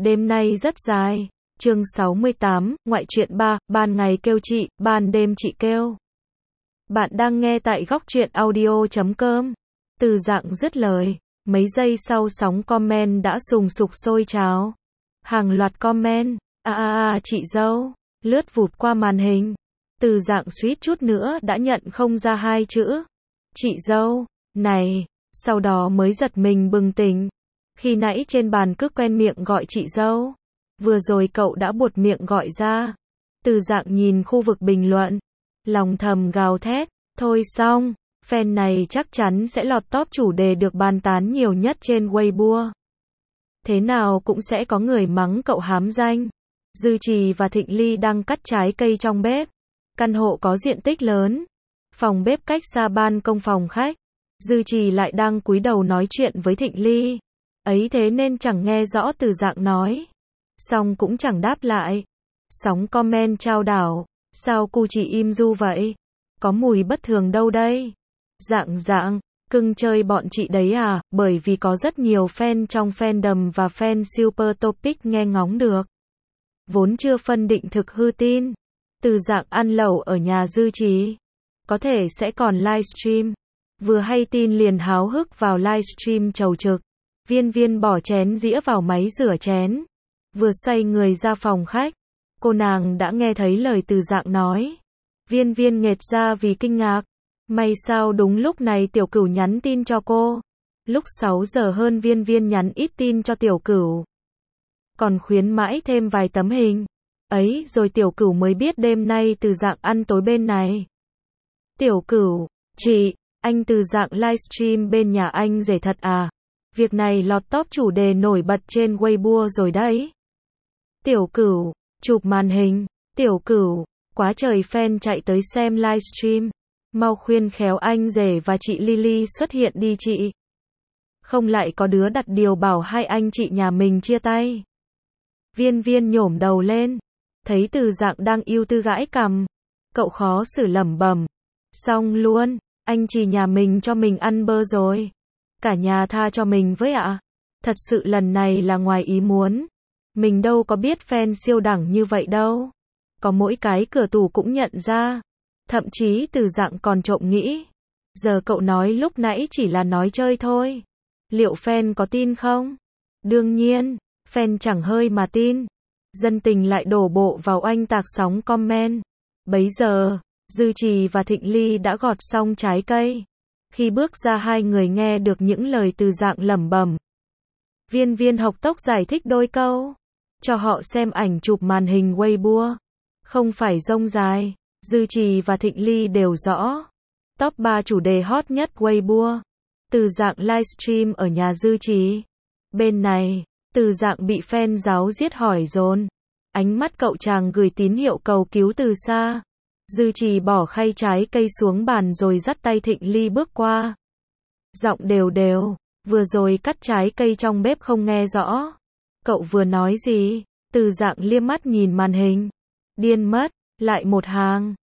Đêm nay rất dài. Chương 68, ngoại truyện 3, ban ngày kêu chị, ban đêm chị kêu. Bạn đang nghe tại góc truyện audio.com. Từ Dạng dứt lời, mấy giây sau sóng comment đã sùng sục sôi trào. Hàng loạt comment, chị dâu, lướt vụt qua màn hình. Từ Dạng suýt chút nữa đã nhận không ra hai chữ. Chị dâu, này, sau đó mới giật mình bừng tỉnh. Khi nãy trên bàn cứ quen miệng gọi chị dâu. Vừa rồi cậu đã buột miệng gọi ra. Từ Dạng nhìn khu vực bình luận. Lòng thầm gào thét. Thôi xong, fan này chắc chắn sẽ lọt top chủ đề được bàn tán nhiều nhất trên Weibo. Thế nào cũng sẽ có người mắng cậu hám danh. Dư Trì và Thịnh Ly đang cắt trái cây trong bếp. Căn hộ có diện tích lớn. Phòng bếp cách xa ban công phòng khách. Dư Trì lại đang cúi đầu nói chuyện với Thịnh Ly. Ấy thế nên chẳng nghe rõ Từ Dạng nói. Xong cũng chẳng đáp lại. Sóng comment trao đảo. Sao cu chỉ im du vậy? Có mùi bất thường đâu đây? Dạng, cưng chơi bọn chị đấy à? Bởi vì có rất nhiều fan trong fandom và fan super topic nghe ngóng được. Vốn chưa phân định thực hư tin. Từ Dạng ăn lẩu ở nhà Dư Trì. Có thể sẽ còn livestream. Vừa hay tin liền háo hức vào livestream chầu trực. Viên bỏ chén dĩa vào máy rửa chén. Vừa xoay người ra phòng khách. Cô nàng đã nghe thấy lời Từ Dạng nói. Viên nghệt ra vì kinh ngạc. May sao đúng lúc này Tiểu Cửu nhắn tin cho cô. Lúc 6 giờ hơn Viên nhắn ít tin cho Tiểu Cửu. Còn khuyến mãi thêm vài tấm hình. Ấy rồi Tiểu Cửu mới biết đêm nay Từ Dạng ăn tối bên này. Tiểu Cửu, chị, anh Từ Dạng livestream bên nhà anh rể thật à? Việc này lọt top chủ đề nổi bật trên Weibo rồi đấy. Tiểu Cửu, chụp màn hình. Tiểu Cửu, quá trời fan chạy tới xem livestream. Mau khuyên khéo anh rể và chị Lily xuất hiện đi chị. Không lại có đứa đặt điều bảo hai anh chị nhà mình chia tay. Viên nhổm đầu lên. Thấy Từ Dạng đang ưu tư gãi cằm. Cậu khó xử lẩm bẩm. Xong luôn, anh chị nhà mình cho mình ăn bơ rồi. Cả nhà tha cho mình với ạ. Thật sự lần này là ngoài ý muốn. Mình đâu có biết fan siêu đẳng như vậy đâu. Có mỗi cái cửa tủ cũng nhận ra. Thậm chí Từ Dạng còn trộm nghĩ. Giờ cậu nói lúc nãy chỉ là nói chơi thôi. Liệu fan có tin không? Đương nhiên, fan chẳng hơi mà tin. Dân tình lại đổ bộ vào oanh tạc sóng comment. Bấy giờ, Dư Trì và Thịnh Ly đã gọt xong trái cây. Khi bước ra hai người nghe được những lời Từ Dạng lẩm bẩm. Viên học tốc giải thích đôi câu. Cho họ xem ảnh chụp màn hình Weibo. Không phải rông dài. Dư Trì và Thịnh Ly đều rõ. Top 3 chủ đề hot nhất Weibo. Từ Dạng livestream ở nhà Dư Trì. Bên này, Từ Dạng bị fan giáo giết hỏi dồn. Ánh mắt cậu chàng gửi tín hiệu cầu cứu từ xa. Dư Trì bỏ khay trái cây xuống bàn rồi dắt tay Thịnh Ly bước qua. Giọng đều, vừa rồi cắt trái cây trong bếp không nghe rõ. Cậu vừa nói gì? Từ Dạng liếc mắt nhìn màn hình. Điên mất, lại một hàng.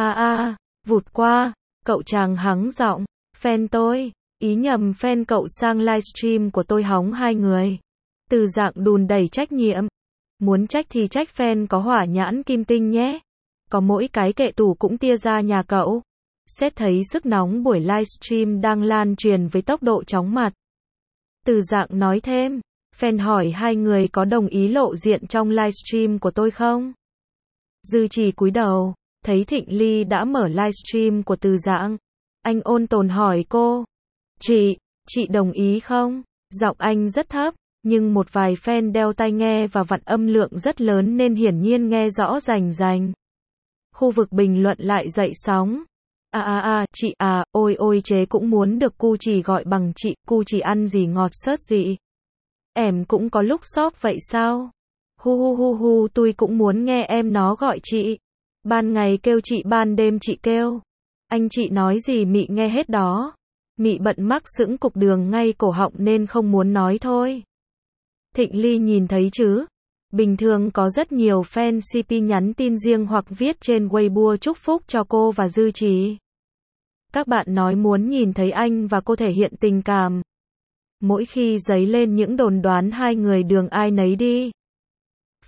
Vụt qua. Cậu chàng hắng giọng. Fan tôi, ý nhầm fan cậu sang livestream của tôi hóng hai người. Từ Dạng đùn đẩy trách nhiệm. Muốn trách thì trách fan có hỏa nhãn kim tinh nhé. Có mỗi cái kệ tủ cũng tia ra nhà cậu. Xét thấy sức nóng buổi livestream đang lan truyền với tốc độ chóng mặt. Từ Dạng nói thêm. Fan hỏi hai người có đồng ý lộ diện trong livestream của tôi không? Dư Trì cúi đầu. Thấy Thịnh Ly đã mở livestream của Từ Dạng. Anh ôn tồn hỏi cô. Chị đồng ý không? Giọng anh rất thấp. Nhưng một vài fan đeo tai nghe và vặn âm lượng rất lớn nên hiển nhiên nghe rõ rành. Khu vực bình luận lại dậy sóng. Chị à, ôi chế cũng muốn được cu chỉ gọi bằng chị, cu chỉ ăn gì ngọt sớt gì. Em cũng có lúc sóp vậy sao? Hu, tôi cũng muốn nghe em nó gọi chị. Ban ngày kêu chị ban đêm chị kêu. Anh chị nói gì mị nghe hết đó. Mị bận mắc sững cục đường ngay cổ họng nên không muốn nói thôi. Thịnh Ly nhìn thấy chứ. Bình thường có rất nhiều fan CP nhắn tin riêng hoặc viết trên Weibo chúc phúc cho cô và Dư Trì. Các bạn nói muốn nhìn thấy anh và cô thể hiện tình cảm. Mỗi khi dấy lên những đồn đoán hai người đường ai nấy đi.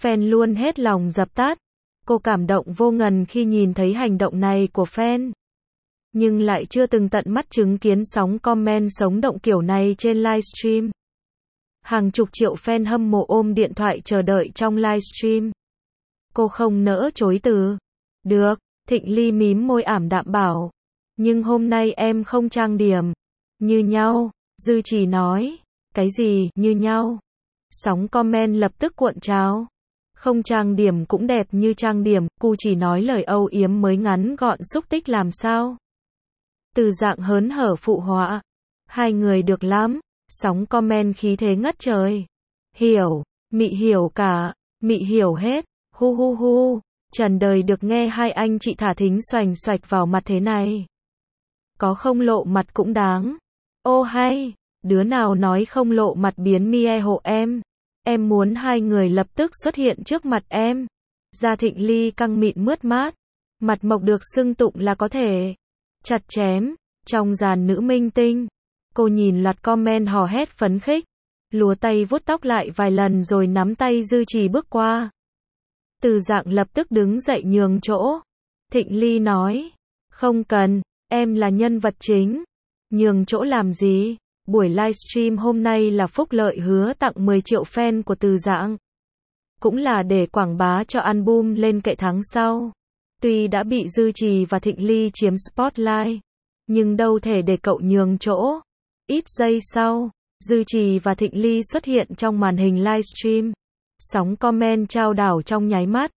fan luôn hết lòng dập tắt. Cô cảm động vô ngần khi nhìn thấy hành động này của fan. Nhưng lại chưa từng tận mắt chứng kiến sóng comment sống động kiểu này trên livestream. Hàng chục triệu fan hâm mộ ôm điện thoại chờ đợi trong livestream. Cô không nỡ chối từ. Được, Thịnh Ly mím môi ảm đạm bảo. Nhưng hôm nay em không trang điểm. Như nhau, Dư Trì nói. Cái gì, như nhau? Sóng comment lập tức cuộn trào. Không trang điểm cũng đẹp như trang điểm, cô chỉ nói lời âu yếm mới ngắn gọn xúc tích làm sao. Từ Dạng hớn hở phụ họa. Hai người được lắm. Sóng comment khí thế ngất trời. Hiểu, mị hiểu cả, mị hiểu hết, hu hu hu. Trần đời được nghe hai anh chị thả thính xoành xoạch vào mặt thế này. Có không lộ mặt cũng đáng. Ô hay, đứa nào nói không lộ mặt biến mie hộ em. Em muốn hai người lập tức xuất hiện trước mặt em. Da Thịnh Ly căng mịn mướt mát. Mặt mộc được xưng tụng là có thể chặt chém. Trong dàn nữ minh tinh. Cô nhìn loạt comment hò hét phấn khích. Lùa tay vuốt tóc lại vài lần rồi nắm tay Dư Trì bước qua. Từ Dạng lập tức đứng dậy nhường chỗ. Thịnh Ly nói. Không cần, em là nhân vật chính. Nhường chỗ làm gì? Buổi livestream hôm nay là phúc lợi hứa tặng 10 triệu fan của Từ Dạng. Cũng là để quảng bá cho album lên kệ tháng sau. Tuy đã bị Dư Trì và Thịnh Ly chiếm spotlight, nhưng đâu thể để cậu nhường chỗ. Ít giây sau, Dư Trì và Thịnh Ly xuất hiện trong màn hình livestream. Sóng comment trao đảo trong nháy mắt.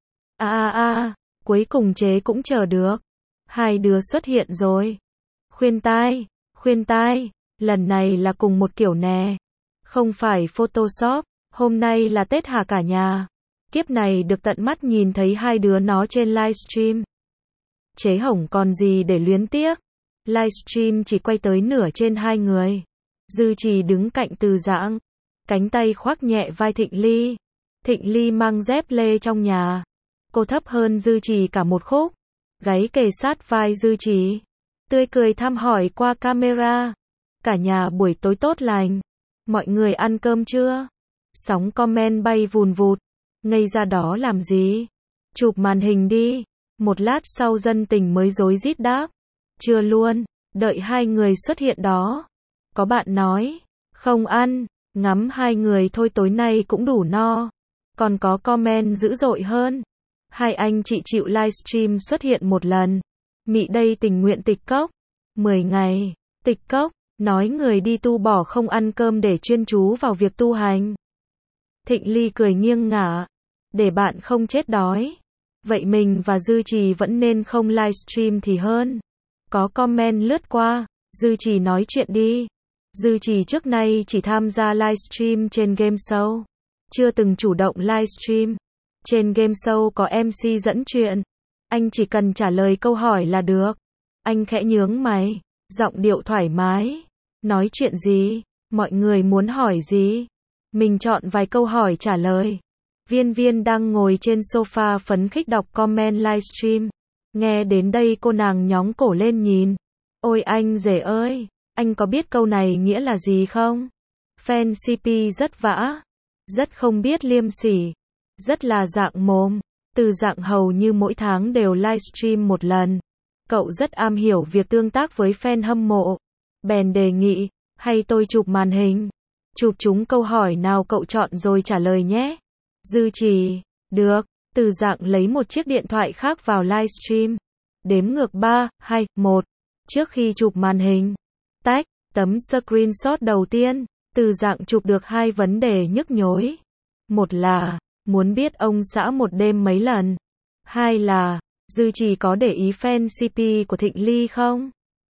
Cuối cùng chế cũng chờ được. Hai đứa xuất hiện rồi. Khuyên tai, lần này là cùng một kiểu nè. Không phải Photoshop, hôm nay là Tết hả cả nhà. Kiếp này được tận mắt nhìn thấy hai đứa nó trên livestream. Chế hổng còn gì để luyến tiếc. Livestream chỉ quay tới nửa trên hai người. Dư Trì đứng cạnh Từ Dạng. Cánh tay khoác nhẹ vai Thịnh Ly. Thịnh Ly mang dép lê trong nhà. Cô thấp hơn Dư Trì cả một khúc. Gáy kề sát vai Dư Trì. Tươi cười thăm hỏi qua camera. Cả nhà buổi tối tốt lành. Mọi người ăn cơm chưa? Sóng comment bay vùn vụt. Ngây ra đó làm gì? Chụp màn hình đi. Một lát sau dân tình mới rối rít đáp. Chưa luôn, đợi hai người xuất hiện đó. Có bạn nói, không ăn, ngắm hai người thôi tối nay cũng đủ no. Còn có comment dữ dội hơn. Hai anh chị chịu livestream xuất hiện một lần. Mị đây tình nguyện tịch cốc. 10 ngày, tịch cốc, nói người đi tu bỏ không ăn cơm để chuyên chú vào việc tu hành. Thịnh Ly cười nghiêng ngả. Để bạn không chết đói. Vậy mình và Dư Trì vẫn nên không livestream thì hơn. Có comment lướt qua. Dư Trì nói chuyện đi. Dư Trì trước nay chỉ tham gia livestream trên game show. Chưa từng chủ động livestream. Trên game show có MC dẫn chuyện. Anh chỉ cần trả lời câu hỏi là được. Anh khẽ nhướng mày. Giọng điệu thoải mái. Nói chuyện gì? Mọi người muốn hỏi gì? Mình chọn vài câu hỏi trả lời. Viên Viên đang ngồi trên sofa phấn khích đọc comment livestream. Nghe đến đây cô nàng nhóng cổ lên nhìn. Ôi anh rể ơi, anh có biết câu này nghĩa là gì không? Fan CP rất vã, rất không biết liêm sỉ, rất là dạng mồm. Từ Dạng hầu như mỗi tháng đều livestream một lần. Cậu rất am hiểu việc tương tác với fan hâm mộ. Bèn đề nghị, hay tôi chụp màn hình. Chụp chúng câu hỏi nào cậu chọn rồi trả lời nhé. Dư Trì, được. Từ Dạng lấy một chiếc điện thoại khác vào livestream. Đếm ngược 3, 2, 1. Trước khi chụp màn hình. Tách, tấm screenshot đầu tiên. Từ Dạng chụp được hai vấn đề nhức nhối. Một là, muốn biết ông xã một đêm mấy lần. Hai là, Dư Trì có để ý fan CP của Thịnh Ly không?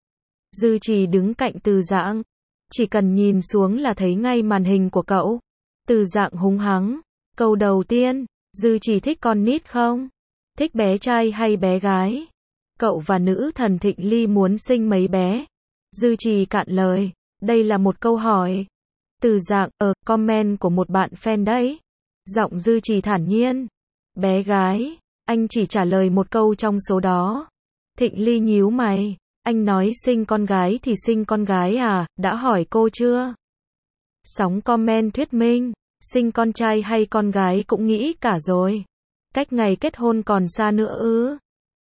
Dư Trì đứng cạnh Từ Dạng. Chỉ cần nhìn xuống là thấy ngay màn hình của cậu. Từ Dạng húng hắng. Câu đầu tiên, Dư Trì thích con nít không? Thích bé trai hay bé gái? Cậu và nữ thần Thịnh Ly muốn sinh mấy bé? Dư Trì cạn lời. Đây là một câu hỏi. Từ Dạng, comment của một bạn fan đấy. Giọng Dư Trì thản nhiên. Bé gái. Anh chỉ trả lời một câu trong số đó. Thịnh Ly nhíu mày. Anh nói sinh con gái thì sinh con gái à, đã hỏi cô chưa? Sóng comment thuyết minh. Sinh con trai hay con gái cũng nghĩ cả rồi. Cách ngày kết hôn còn xa nữa ư?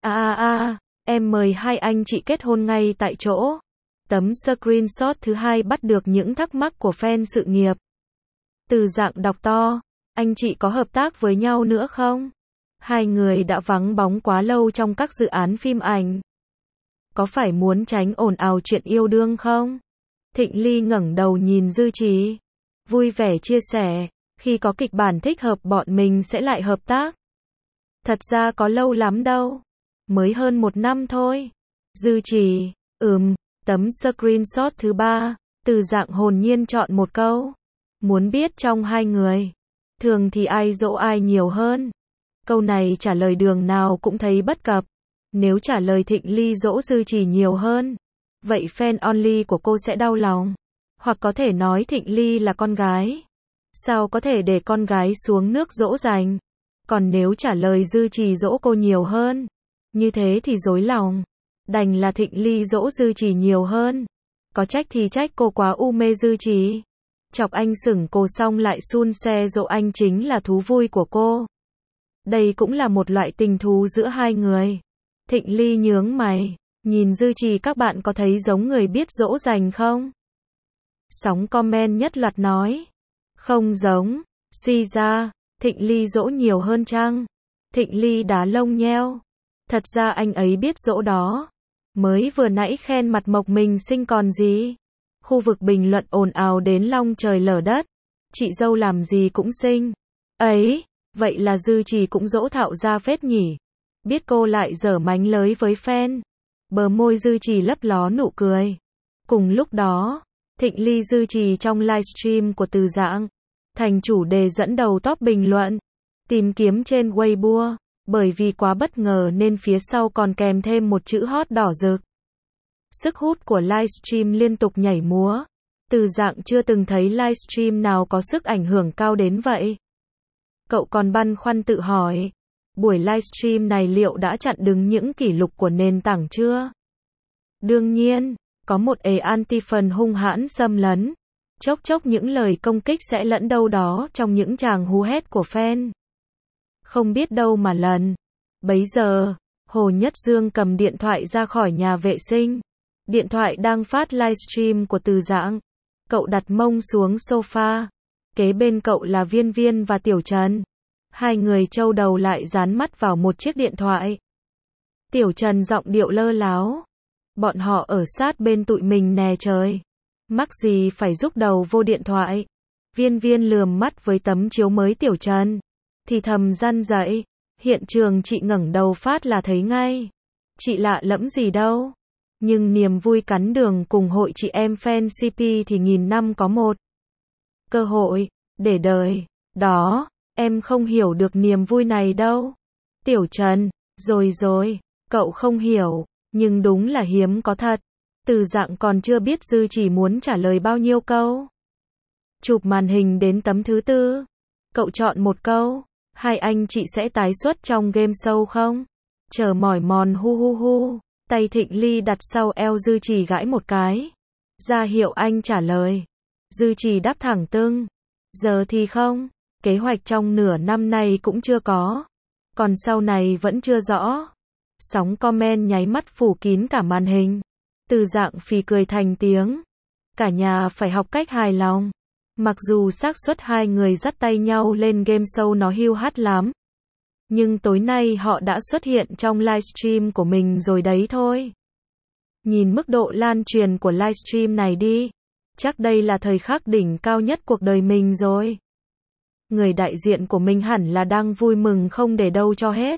Em mời hai anh chị kết hôn ngay tại chỗ. Tấm screenshot thứ hai bắt được những thắc mắc của fan sự nghiệp. Từ Dạng đọc to, anh chị có hợp tác với nhau nữa không? Hai người đã vắng bóng quá lâu trong các dự án phim ảnh. Có phải muốn tránh ồn ào chuyện yêu đương không? Thịnh Ly ngẩng đầu nhìn Dư Trì, vui vẻ chia sẻ, khi có kịch bản thích hợp bọn mình sẽ lại hợp tác. Thật ra có lâu lắm đâu, mới hơn 1 năm thôi. Dư Trì, tấm screenshot thứ ba, Từ Dạng hồn nhiên chọn một câu. Muốn biết trong hai người, thường thì ai dỗ ai nhiều hơn? Câu này trả lời đường nào cũng thấy bất cập. Nếu trả lời Thịnh Ly dỗ Dư Trì nhiều hơn, vậy fan only của cô sẽ đau lòng. Hoặc có thể nói Thịnh Ly là con gái, sao có thể để con gái xuống nước dỗ dành? Còn nếu trả lời Dư Trì dỗ cô nhiều hơn, như thế thì rối lòng. Đành là Thịnh Ly dỗ Dư Trì nhiều hơn. Có trách thì trách cô quá u mê Dư Trì. Chọc anh sửng cô xong lại xun xoe dỗ anh chính là thú vui của cô. Đây cũng là một loại tình thú giữa hai người. Thịnh Ly nhướng mày, nhìn Dư Trì các bạn có thấy giống người biết dỗ dành không? Sóng comment nhất loạt nói. Không giống, suy ra, Thịnh Ly dỗ nhiều hơn chăng? Thịnh Ly đá lông nheo. Thật ra anh ấy biết dỗ đó. Mới vừa nãy khen mặt Mộc mình xinh còn gì. Khu vực bình luận ồn ào đến long trời lở đất. Chị dâu làm gì cũng xinh. Ấy, vậy là Dư Trì cũng dỗ thạo ra phết nhỉ. Biết cô lại dở mánh lới với fan. Bờ môi Dư Trì lấp ló nụ cười. Cùng lúc đó, Thịnh Ly Dư Trì trong livestream của Từ Dạng thành chủ đề dẫn đầu top bình luận. Tìm kiếm trên Weibo. Bởi vì quá bất ngờ nên phía sau còn kèm thêm một chữ hot đỏ rực. Sức hút của livestream liên tục nhảy múa. Từ Dạng chưa từng thấy livestream nào có sức ảnh hưởng cao đến vậy. Cậu còn băn khoăn tự hỏi, buổi livestream này liệu đã chặn đứng những kỷ lục của nền tảng chưa? Đương nhiên, có một anti phần hung hãn xâm lấn. Chốc chốc những lời công kích sẽ lẫn đâu đó trong những tràng hú hét của fan. Không biết đâu mà lần. Bấy giờ, Hồ Nhất Dương cầm điện thoại ra khỏi nhà vệ sinh. Điện thoại đang phát livestream của Từ Dạng. Cậu đặt mông xuống sofa. Kế bên cậu là Viên Viên và Tiểu Trần. Hai người trâu đầu lại dán mắt vào một chiếc điện thoại. Tiểu Trần giọng điệu lơ láo. Bọn họ ở sát bên tụi mình nè trời. Mắc gì phải rúc đầu vô điện thoại. Viên Viên lườm mắt với tấm chiếu mới Tiểu Trần. Thì thầm răn dậy. Hiện trường chị ngẩng đầu phát là thấy ngay. Chị lạ lẫm gì đâu. Nhưng niềm vui cắn đường cùng hội chị em fan CP thì nghìn năm có một. Cơ hội, để đời. Đó, em không hiểu được niềm vui này đâu. Tiểu Trần, rồi, cậu không hiểu, nhưng đúng là hiếm có thật. Từ Dạng còn chưa biết Dư Trì muốn trả lời bao nhiêu câu. Chụp màn hình đến tấm thứ tư. Cậu chọn một câu. Hai anh chị sẽ tái xuất trong game show không? Chờ mỏi mòn hu. Tay Thịnh Ly đặt sau eo Dư Trì gãi một cái. Ra hiệu anh trả lời. Dư Trì đáp thẳng tưng. Giờ thì không. Kế hoạch trong nửa năm này cũng chưa có. Còn sau này vẫn chưa rõ. Sóng comment nháy mắt phủ kín cả màn hình. Từ Dạng phì cười thành tiếng. Cả nhà phải học cách hài lòng. Mặc dù xác suất hai người dắt tay nhau lên game show nó hiu hắt lắm. Nhưng tối nay họ đã xuất hiện trong livestream của mình rồi đấy thôi. Nhìn mức độ lan truyền của livestream này đi. Chắc đây là thời khắc đỉnh cao nhất cuộc đời mình rồi. Người đại diện của mình hẳn là đang vui mừng không để đâu cho hết.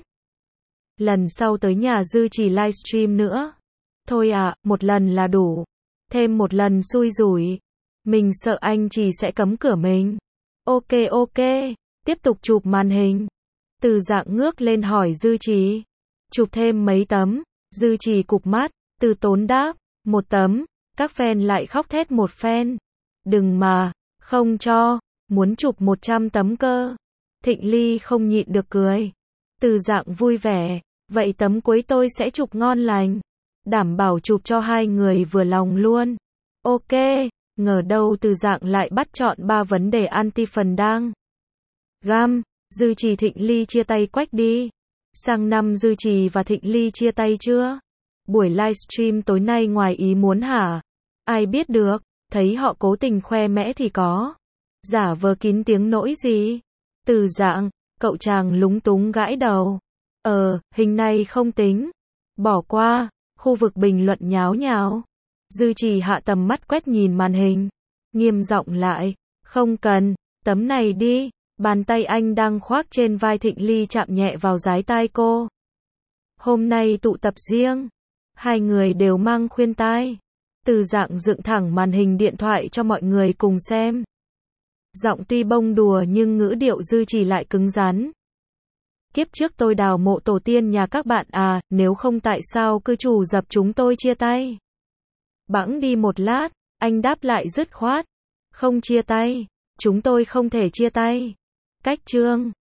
Lần sau tới nhà Dư Trì livestream nữa. Thôi một lần là đủ. Thêm một lần xui rủi. Mình sợ anh Trì sẽ cấm cửa mình. Ok, tiếp tục chụp màn hình. Từ Dạng ngước lên hỏi Dư Trì. Chụp thêm mấy tấm. Dư Trì cụp mắt, từ tốn đáp. 1 tấm. Các fan lại khóc thét một fan. Đừng mà, không cho. Muốn chụp 100 tấm cơ. Thịnh Ly không nhịn được cười. Từ Dạng vui vẻ. Vậy tấm cuối tôi sẽ chụp ngon lành. Đảm bảo chụp cho hai người vừa lòng luôn. Ok. Ngờ đâu Từ Dạng lại bắt chọn 3 vấn đề anti phần đang. Gam, Dư Trì Thịnh Ly chia tay Quách đi. Sang năm Dư Trì và Thịnh Ly chia tay chưa? Buổi livestream tối nay ngoài ý muốn hả? Ai biết được, thấy họ cố tình khoe mẽ thì có. Giả vờ kín tiếng nỗi gì? Từ Dạng, cậu chàng lúng túng gãi đầu. Hình này không tính. Bỏ qua, khu vực bình luận nháo nhào. Dư Trì hạ tầm mắt quét nhìn màn hình. Nghiêm giọng lại, không cần, tấm này đi. Bàn tay anh đang khoác trên vai Thịnh Ly chạm nhẹ vào dái tai cô. Hôm nay tụ tập riêng. Hai người đều mang khuyên tai. Từ Dạng dựng thẳng màn hình điện thoại cho mọi người cùng xem. Giọng tuy bông đùa nhưng ngữ điệu Dư Trì lại cứng rắn. Kiếp trước tôi đào mộ tổ tiên nhà các bạn à, nếu không tại sao cư chủ dập chúng tôi chia tay? Bẵng đi một lát, anh đáp lại dứt khoát. Không chia tay, chúng tôi không thể chia tay. Cách chương